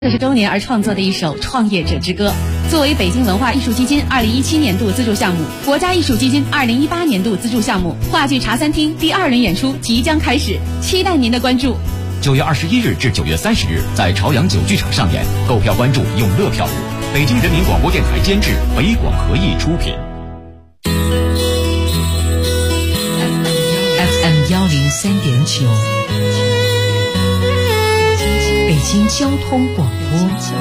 60周年而创作的一首创业者之歌，作为北京文化艺术基金2017年度资助项目、国家艺术基金2018年度资助项目，话剧茶餐厅第2轮演出即将开始，期待您的关注。 9月21日至9月30日，在朝阳9剧场上演，购票关注永乐票务。北京人民广播电台监制，北广合艺出品。 FM 103.9，北京交通广播，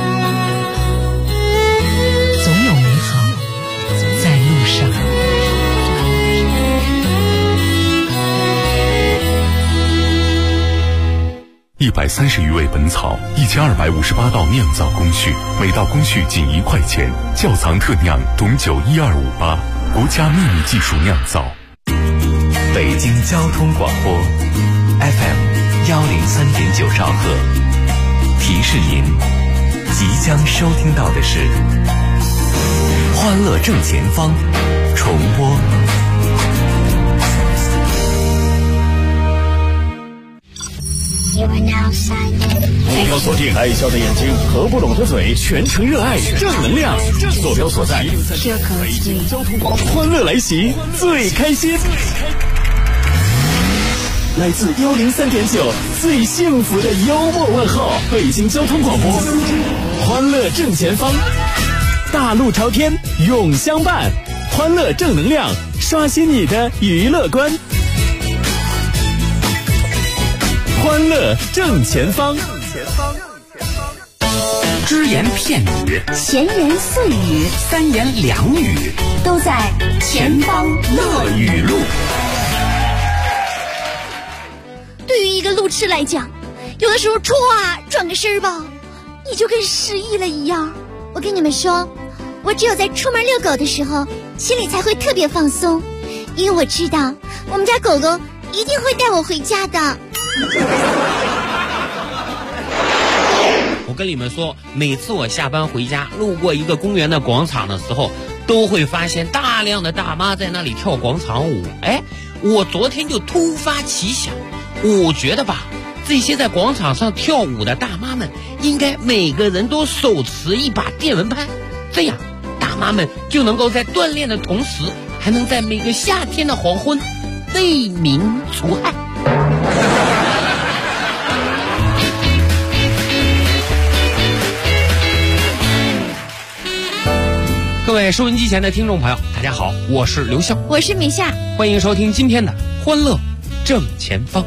总有美好在路上。 130余味本草，1258道酿造工序，每道工序仅1块钱。窖藏特酿董酒12588，国家秘密技术酿造。 北京交通广播 FM 103.9兆赫，提示您即将收听到的是欢乐正前方重播。 目标锁定爱笑的眼睛合不拢的嘴，全程热爱正能量。坐标所在北京交通广播，欢乐来袭最开心。来自103.9最幸福的幽默问候，北京交通广播，欢乐正前方，大路朝天永相伴，欢乐正能量，刷新你的娱乐观。欢乐正前方， 只言片语， 闲言碎语， 三言两语， 都在前方乐语录。对于一个路痴来讲，有的时候歘转个身吧，你就跟失忆了一样。我跟你们说，我只有在出门遛狗的时候，心里才会特别放松，因为我知道我们家狗狗一定会带我回家的。 我跟你们说，每次我下班回家路过一个公园的广场的时候，都会发现大量的大妈在那里跳广场舞。我昨天就突发奇想，我觉得吧，这些在广场上跳舞的大妈们应该每个人都手持一把电蚊拍，这样大妈们就能够在锻炼的同时，还能在每个夏天的黄昏为民除害。各位收音机前的听众朋友，大家好，我是刘笑， 我是米夏， 欢迎收听今天的欢乐正前方。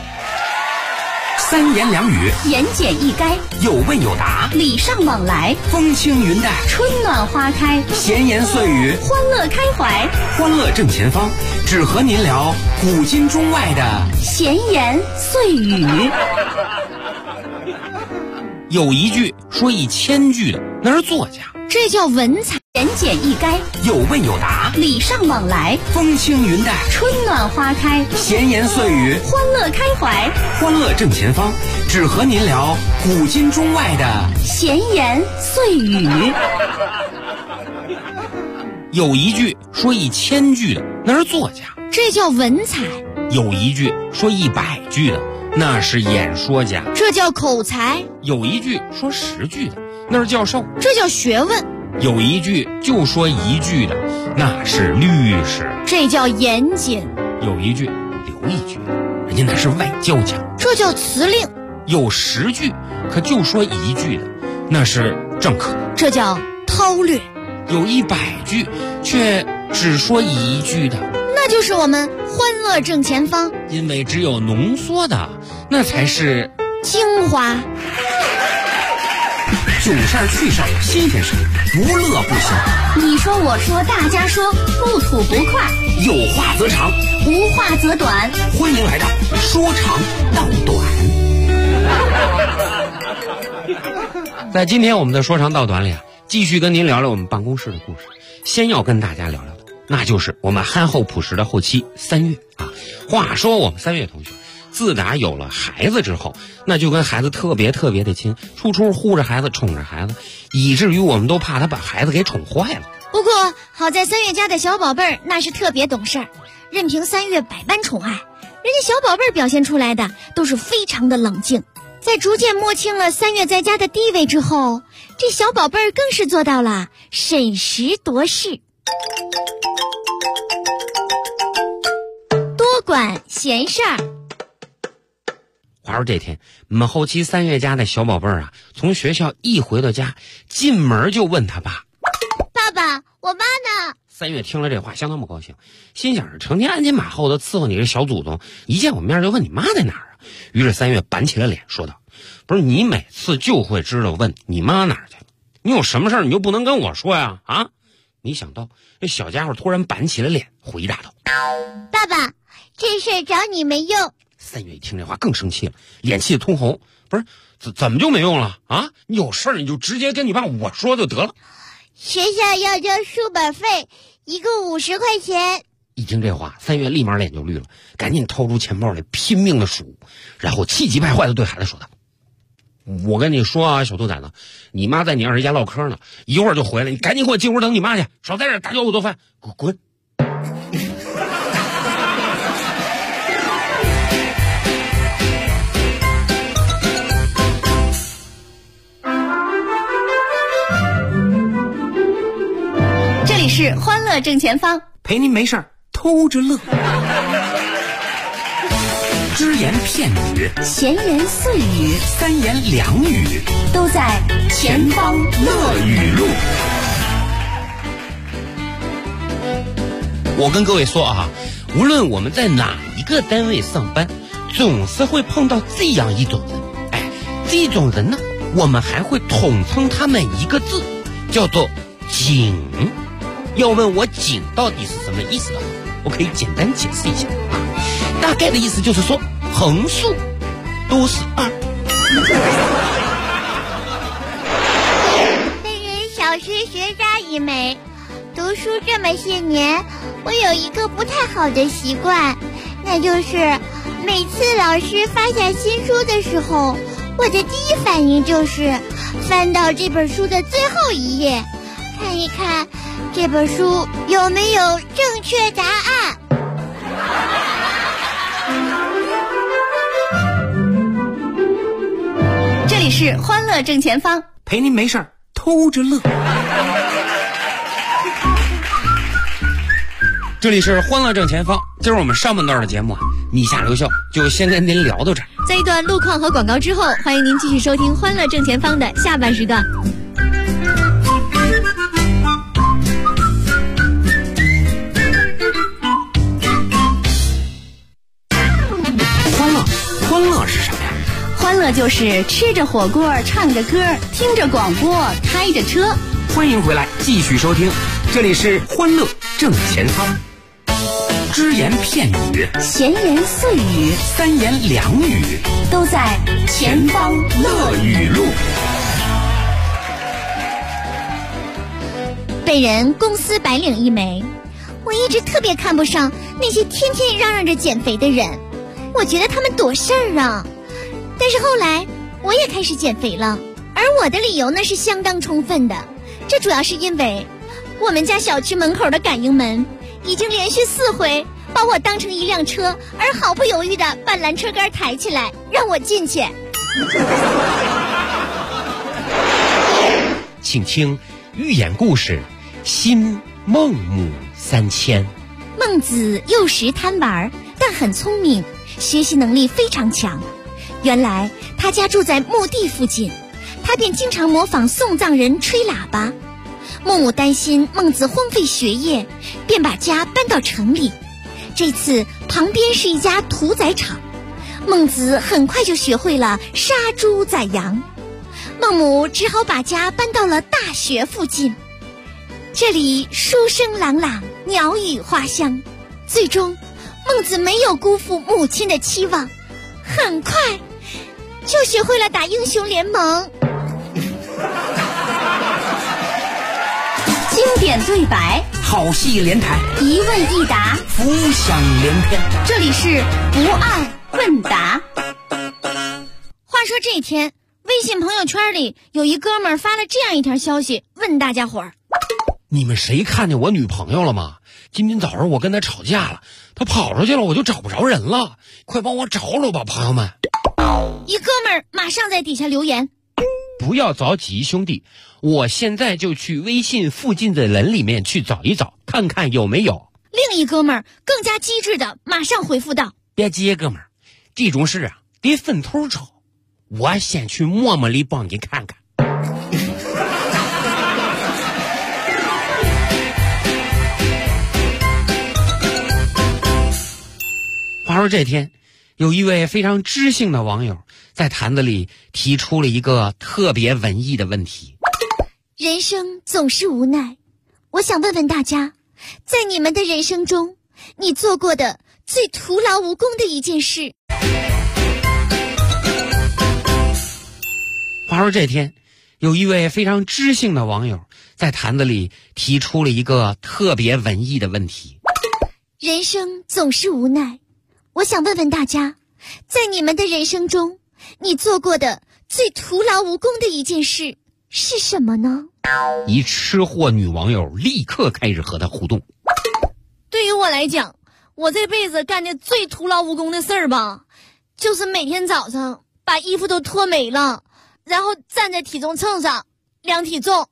三言两语， 言简意赅， 有问有答， 礼尚往来， 风轻云淡， 春暖花开， 闲言碎语， 欢乐开怀。 欢乐正前方，只和您聊古今中外的闲言碎语。 有一句说1000句的，那是作家， 这叫文采。言简意赅， 有问有答， 礼尚往来， 风轻云淡， 春暖花开， 闲言碎语， 欢乐开怀。 欢乐正前方，只和您聊古今中外的闲言碎语。 有一句说1000句的，那是作家， 这叫文采。 有一句说100句的，那是演说家， 这叫口才。 有一句说10句的，那是教授， 这叫学问。 有一句就说1句的，那是律师， 这叫严谨。 有一句留1句的，人家那是外交家， 这叫辞令。 有10句可就说1句的，那是政客， 这叫韬略。 有100句却只说1句的， 那就是我们欢乐正前方。 因为只有浓缩的，那才是精华。 囧事儿趣事儿新鲜事儿，不乐不行。 你说我说大家说，不吐不快， 有话则长， 无话则短。 欢迎来到说长道短。在今天我们的说长道短里继续跟您聊聊我们办公室的故事。先要跟大家聊聊的，那就是我们憨厚朴实的后期3月话说我们3月同学自打有了孩子之后，那就跟孩子特别的亲，处处护着孩子，宠着孩子，以至于我们都怕他把孩子给宠坏了。 不过好在3月家的小宝贝儿那是特别懂事儿，任凭3月百般宠爱，人家小宝贝儿表现出来的都是非常的冷静。 在逐渐摸清了3月在家的地位之后，这小宝贝儿更是做到了审时度势，多管闲事儿。 话说这天，我们后期3月家的小宝贝儿啊，从学校一回到家，进门就问他爸：“ 爸爸，我妈呢？”3 月听了这话相当不高兴，心想着成天鞍前马后的伺候你这小祖宗，一见我面就问你妈在哪儿啊？于是3月板起了脸说道：“不是你每次就会知道问你妈哪儿去了，你有什么事儿你就不能跟我说呀？啊？”没想到这小家伙突然板起了脸，回答道：“ 爸爸，这事儿找你没用。 ”3月一听这话更生气了，脸气得通红。不是怎么就没用了啊？你有事儿你就直接跟你爸我说就得了。 学校要交书本费，一共50块钱。 一听这话，3月立马脸就绿了，赶紧掏出钱包来拼命的数，然后气急败坏的对孩子说道：“我跟你说啊，小兔崽子，你妈在你二姨家唠嗑呢，一会儿就回来，你赶紧给我进屋等你妈去，少在这儿打搅我做饭，滚！” 这里是欢乐正前方， 陪您没事儿偷着乐。只言片语， 闲言碎语， 三言两语， 都在前方乐语录。 我跟各位说啊，无论我们在哪一个单位上班，总是会碰到这样一种人。哎，这种人呢，我们还会统称他们一个字，叫做警。要问我警到底是什么意思的话，我可以简单解释一下啊，大概的意思就是说横竖都是2。 本人小学学渣一枚，读书这么些年，我有一个不太好的习惯，那就是每次老师发下新书的时候，我的第一反应就是翻到这本书的最后一页，看一看这本书有没有正确答案。 这里是欢乐正前方， 陪您没事儿偷着乐。 这里是欢乐正前方，今儿我们上半段的节目啊，你下留校就先跟您聊到这儿。 在一段路况和广告之后，欢迎您继续收听欢乐正前方的下半时段。 欢乐是什么呀？ 欢乐就是吃着火锅，唱着歌，听着广播，开着车。 欢迎回来，继续收听，这里是欢乐正前方。只言片语， 闲言碎语， 三言两语， 都在前方乐语录。 本人公司白领一枚，我一直特别看不上那些天天嚷嚷着减肥的人，我觉得他们躲事儿啊。但是后来我也开始减肥了，而我的理由呢是相当充分的，这主要是因为我们家小区门口的感应门已经连续4回把我当成一辆车，而毫不犹豫地把拦车杆抬起来让我进去。 请听寓言故事《新孟母三迁》。 孟子幼时贪玩，但很聪明，学习能力非常强。原来他家住在墓地附近，他便经常模仿送葬人吹喇叭。孟母担心孟子荒废学业，便把家搬到城里。这次旁边是一家屠宰场，孟子很快就学会了杀猪宰羊。孟母只好把家搬到了大学附近，这里书声朗朗，鸟语花香。最终孟子没有辜负母亲的期望，很快就学会了打英雄联盟。 经典对白， 好戏连台， 一问一答， 浮想联翩。 这里是不二问答。 话说这天，微信朋友圈里有一哥们儿发了这样一条消息，问大家伙儿： 你们谁看见我女朋友了吗？今天早上我跟她吵架了，她跑出去了，我就找不着人了，快帮我找找吧，朋友们。 一哥们儿马上在底下留言： 不要着急，兄弟，我现在就去微信附近的人里面去找一找，看看有没有。 另一哥们儿更加机智的马上回复道： 别急，哥们儿，这种事啊得分头找，我先去陌陌里帮你看看。话说这天，有一位非常知性的网友在坛子里提出了一个特别文艺的问题： 人生总是无奈，我想问问大家，在你们的人生中，你做过的最徒劳无功的一件事。 话说这天，有一位非常知性的网友在坛子里提出了一个特别文艺的问题： 人生总是无奈，我想问问大家，在你们的人生中，你做过的最徒劳无功的一件事是什么呢？ 一吃货女网友立刻开始和他互动。 对于我来讲，我这辈子干的最徒劳无功的事儿吧，就是每天早上把衣服都脱没了，然后站在体重秤上量体重。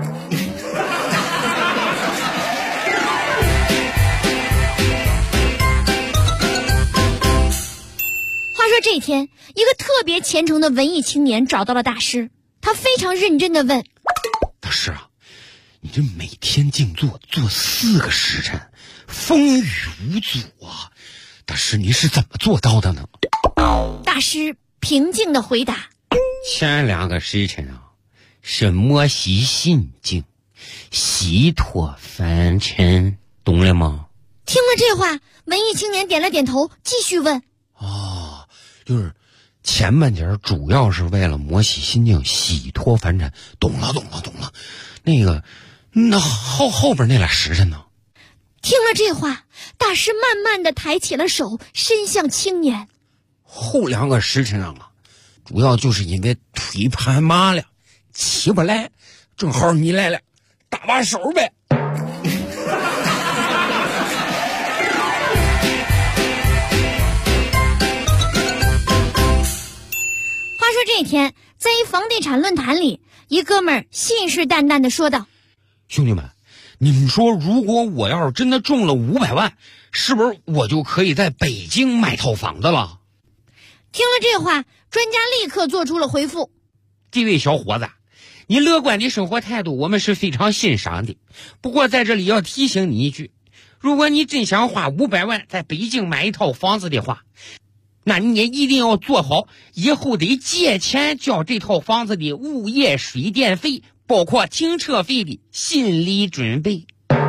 话说这天，一个特别虔诚的文艺青年找到了大师，他非常认真地问： 大师啊，你这每天静坐做4个时辰，风雨无阻啊，大师你是怎么做到的呢？ 大师平静地回答： 前2个时辰啊，是摩西心境，洗脱凡尘，懂了吗？ 听了这话，文艺青年点了点头，继续问： 就是前半截主要是为了摩洗心境，洗脱凡尘，懂了。那后边那俩时辰呢？ 听了这话，大师慢慢的抬起了手，伸向青年。 后2个时辰啊，主要就是因为腿盘麻了，起不来，正好你来了，搭把手呗。 话说这天，在一房地产论坛里，一哥们儿信誓旦旦地说道： 兄弟们，你们说如果我要是真的中了500万，是不是我就可以在北京买套房子了？ 听了这话，专家立刻做出了回复： 这位小伙子，你乐观的生活态度我们是非常欣赏的，不过在这里要提醒你一句，如果你真想花500万在北京买一套房子的话，那你也一定要做好以后得借钱交这套房子的物业水电费，包括停车费的心理准备。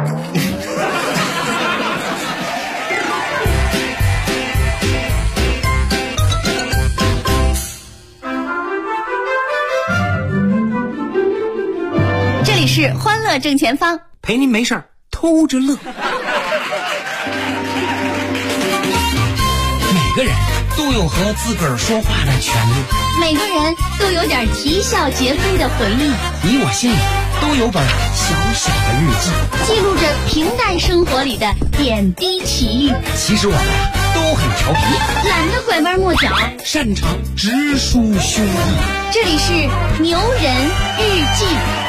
这里是欢乐正前方， 陪您没事儿偷着乐。每个人都有和自个儿说话的权利， 每个人都有点啼笑皆非的回忆， 你我心里都有本小小的日记， 记录着平淡生活里的点滴奇遇。 其实我们都很调皮， 懒得拐弯抹角， 擅长直抒胸臆。 这里是牛人日记。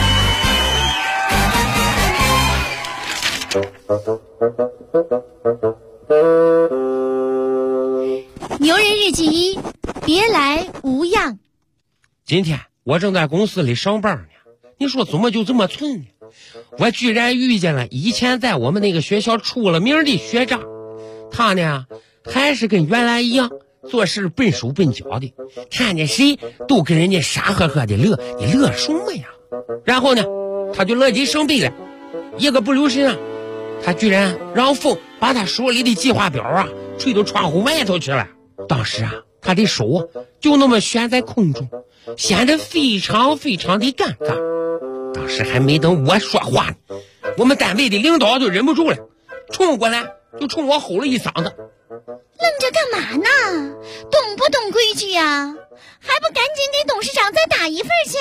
牛人日记1，别来无恙。 今天我正在公司里上班呢，你说怎么就这么寸呢？我居然遇见了以前在我们那个学校出了名的学长，他呢还是跟原来一样，做事笨手笨脚的，看见谁都跟人家傻呵呵的乐，你乐什么呀？然后呢，他就乐极生悲了，一个不留神啊，他居然让风把他手里的计划表啊吹到窗户外头去了。当时啊，他的手啊就那么悬在空中，显得非常非常的尴尬。当时还没等我说话呢，我们单位的领导就忍不住了，冲过来就冲我吼了一嗓子： 愣着干嘛呢？懂不懂规矩呀？还不赶紧给董事长再打一份去！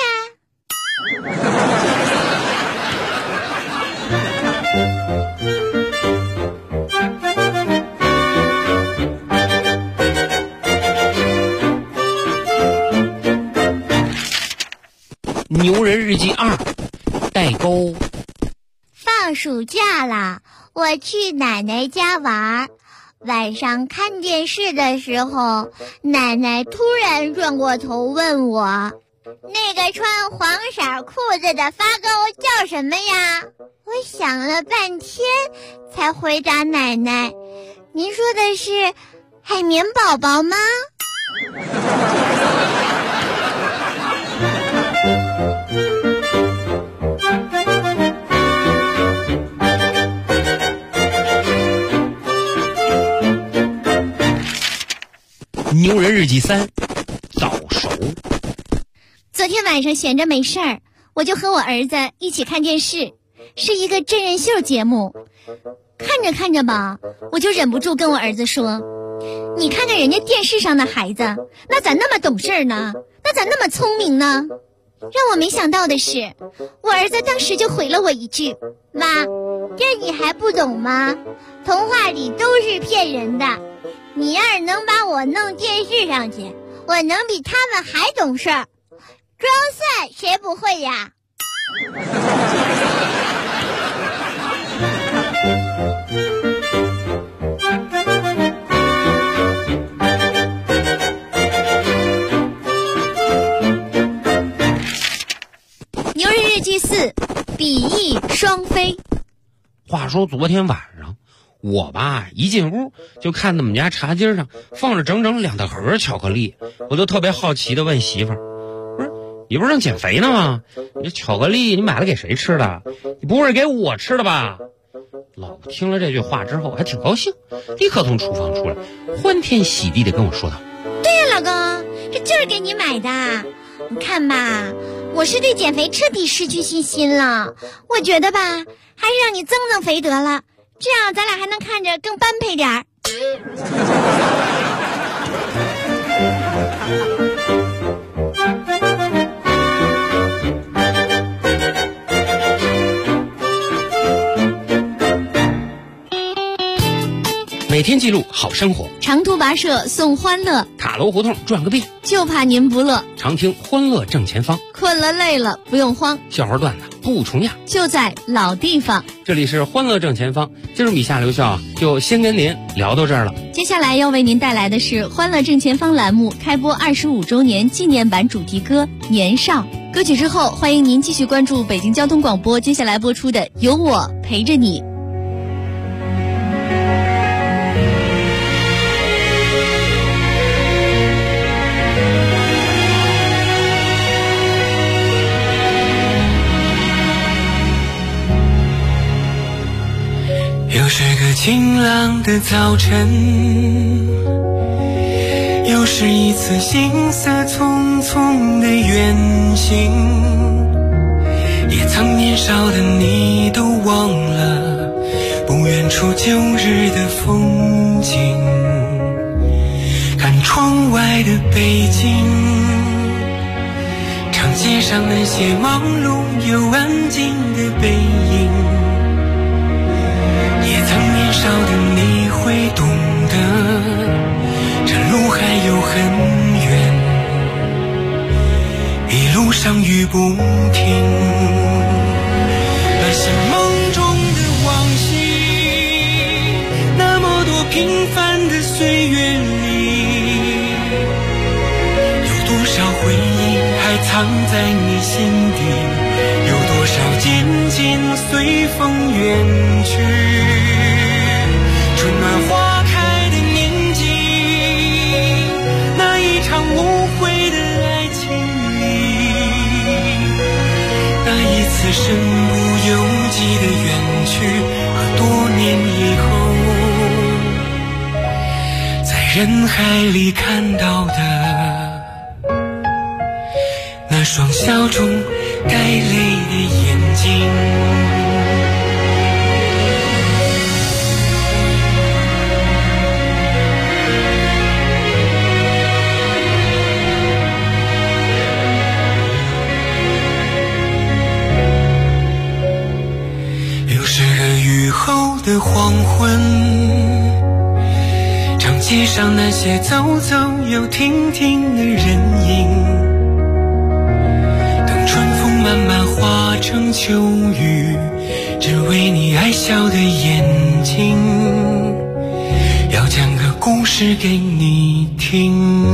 牛人日记2代沟。 放暑假啦，我去奶奶家玩，晚上看电视的时候，奶奶突然转过头问我，那个穿黄色裤子的发哥叫什么呀？我想了半天才回答奶奶，您说的是海绵宝宝吗？ 牛人日记3早熟。 昨天晚上闲着没事儿，我就和我儿子一起看电视，是一个真人秀节目。看着看着吧，我就忍不住跟我儿子说，你看看人家电视上的孩子，那咋那么懂事呢？那咋那么聪明呢？让我没想到的是，我儿子当时就回了我一句，妈，这你还不懂吗？童话里都是骗人的，你要是能把我弄电视上去，我能比他们还懂事儿。装蒜谁不会呀？牛人日记4比翼双飞。 话说昨天晚上我吧一进屋就看他们家茶几上放着整整2大盒巧克力，我就特别好奇的问媳妇儿，你不是正减肥呢吗？你巧克力你买了给谁吃的？你不会是给我吃的吧？老婆听了这句话之后还挺高兴，立刻从厨房出来，欢天喜地的跟我说道， 对呀，老公，这就是给你买的。你看吧，我是对减肥彻底失去信心了，我觉得吧，还是让你增增肥得了，这样咱俩还能看着更般配点儿。 每天记录好生活， 长途跋涉送欢乐， 塔楼胡同转个遍， 就怕您不乐。 常听欢乐正前方， 困了累了不用慌， 笑话段子不重样， 就在老地方。 这里是欢乐正前方，今儿米夏刘笑就先跟您聊到这儿了。 接下来要为您带来的是欢乐正前方栏目开播25周年纪念版主题歌《年少》。歌曲之后，欢迎您继续关注北京交通广播接下来播出的《有我陪着你》。 又是个晴朗的早晨，又是一次行色匆匆的远行，也曾年少的你都忘了不远处旧日的风景，看窗外的北京，长街上那些忙碌又安静的背影，也曾年少的你会懂得，这路还有很远，一路上雨不停。那些梦中的往昔，那么多平凡的岁月里，有多少回忆还藏在你心底，有多少渐渐随风远去。春暖花开的年纪，那一场无悔的爱情里，那一次身不由己的远去，和多年以后在人海里看到的那双笑中带泪的眼睛。雨后的黄昏，长街上那些走走又停停的人影，等春风成秋雨，只为你爱笑的眼睛，要讲个故事给你听。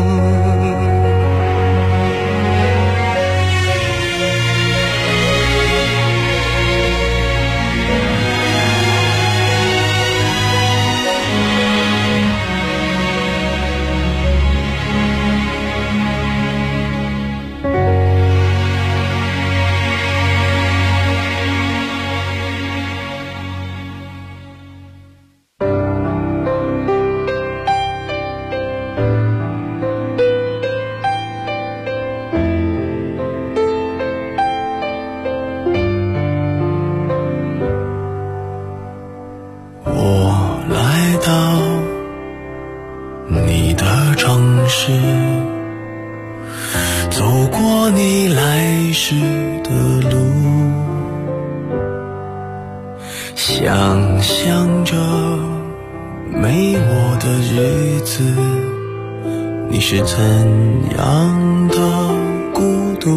想象着没我的日子，你是怎样的孤独？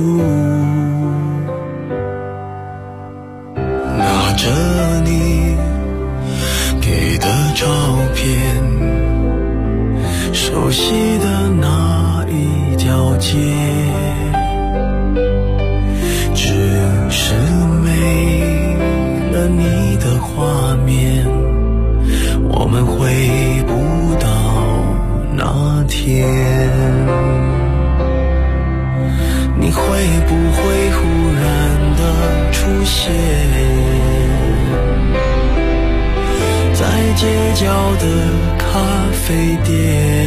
拿着你给的照片，熟悉的那一条街，只是没了你的画面，我们回不到那天。你会不会忽然的出现在街角的咖啡店？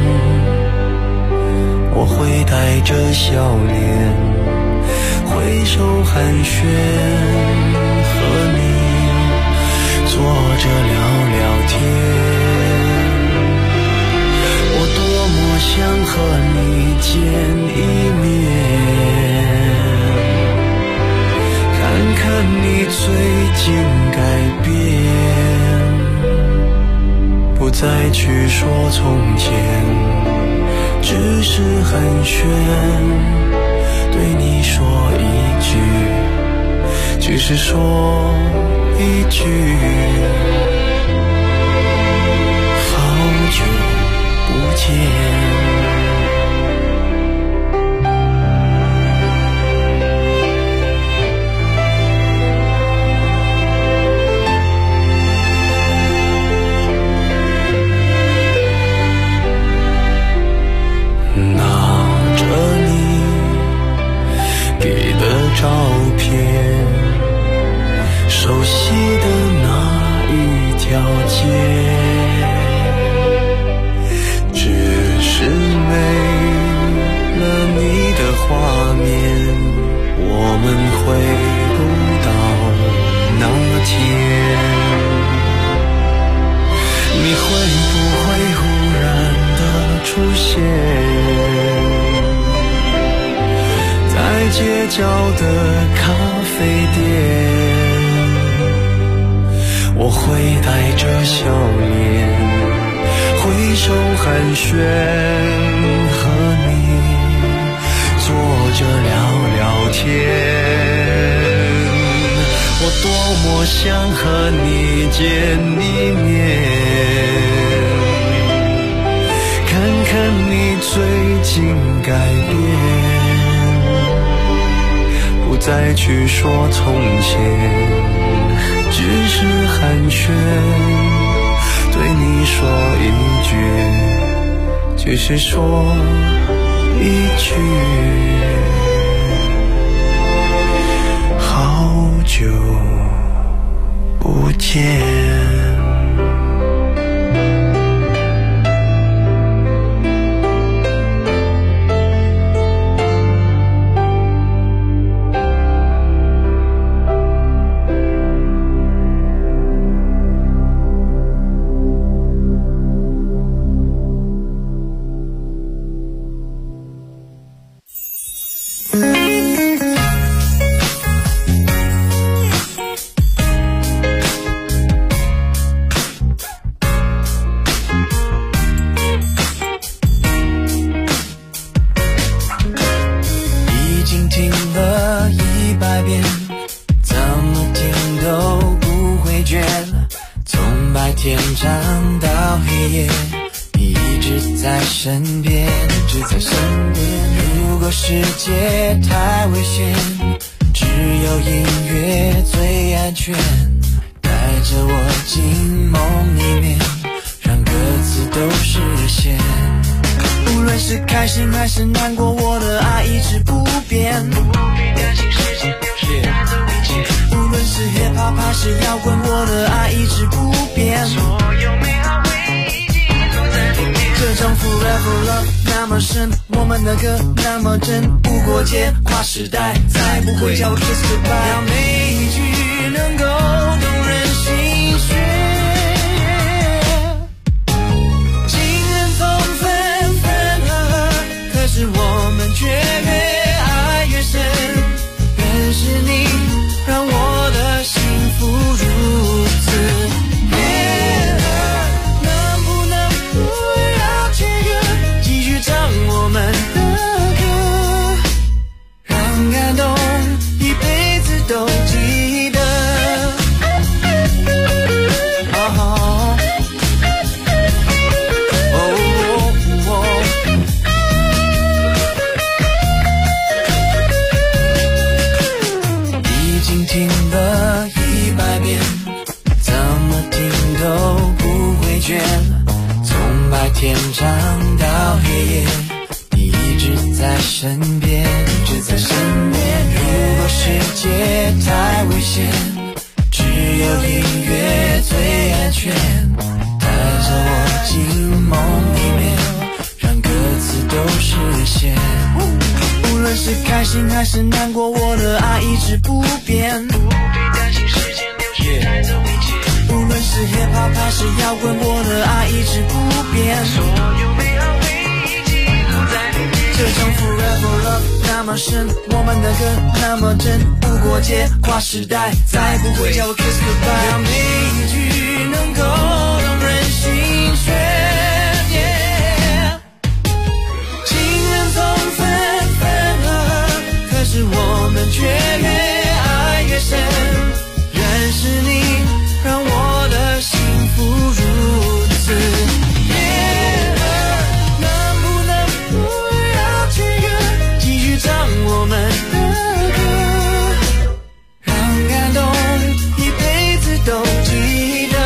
我会带着笑脸挥手寒暄，和你坐着聊聊天。我多么想和你见一面，看看你最近改变，不再去说从前，只是寒暄，对你说一句，只是说一句，好久不见。照片，熟悉的那一条街，只是没了你的画面，我们回不到那天。你会不会忽然的出现在街角的咖啡店？我会带着笑脸挥手寒暄，和你坐着聊聊天。我多么想和你见一面，看看你最近改变，不再去说从前，只是寒暄，对你说一句，只是说一句，好久不见。 你一直在身边，一直在身边。如果世界太危险，只有音乐最安全，带着我进梦里面，让歌词都实现。无论是开心还是难过，我的爱一直不变，不必担心时间流逝带走一切。无论是 hip hop 还是摇滚，我的爱一直不变，所有美好回忆记录在里面。这种 forever love 那么深，我们的歌那么真，无国界跨时代，再不会叫我 kiss goodbye。让每一句能够动人心弦，情人从分分合合，可是我们却越爱越深。认识你让我的幸福如此悦耳，能不能不要切割，继续唱我们的歌，让感动一辈子都记得。已经听了100遍，怎么听都不会倦，从白天唱到黑夜，你一直在身边，一直在身边。如果世界太危险，只有音乐最安全，带着我进梦里面，让歌词都实现。无论是开心还是难过，我的爱一直不变，不必担心时间流逝带走一切。无论是 hip hop 还是摇滚，我的爱一直不变，所有美好回忆记录在里面。这种 forever love 那么深，我们的歌那么真，无国界跨时代，再不会叫我 kiss goodbye。让每一句能够动人心弦，情人从分分合合，可是我们却越爱越深。认识你让我的幸福如此悦耳，能不能不要切割，继续唱我们的歌，让感动一辈子都记得。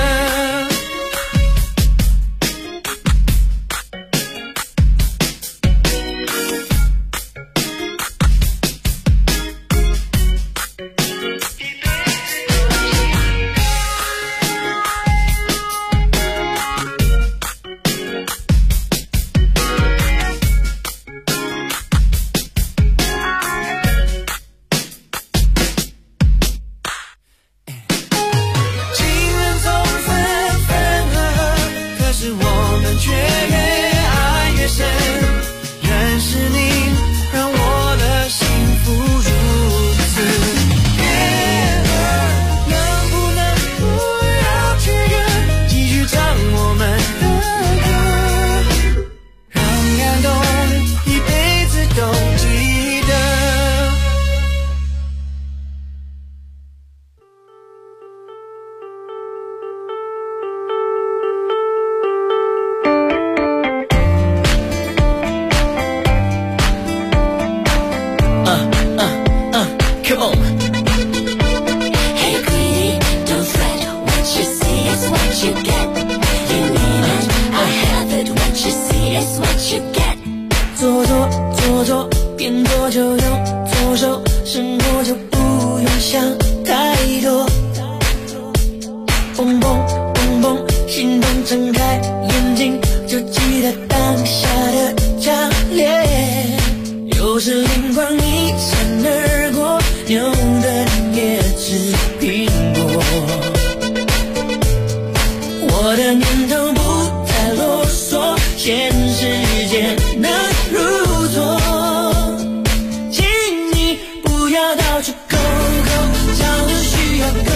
我的念头不再啰嗦，现实间能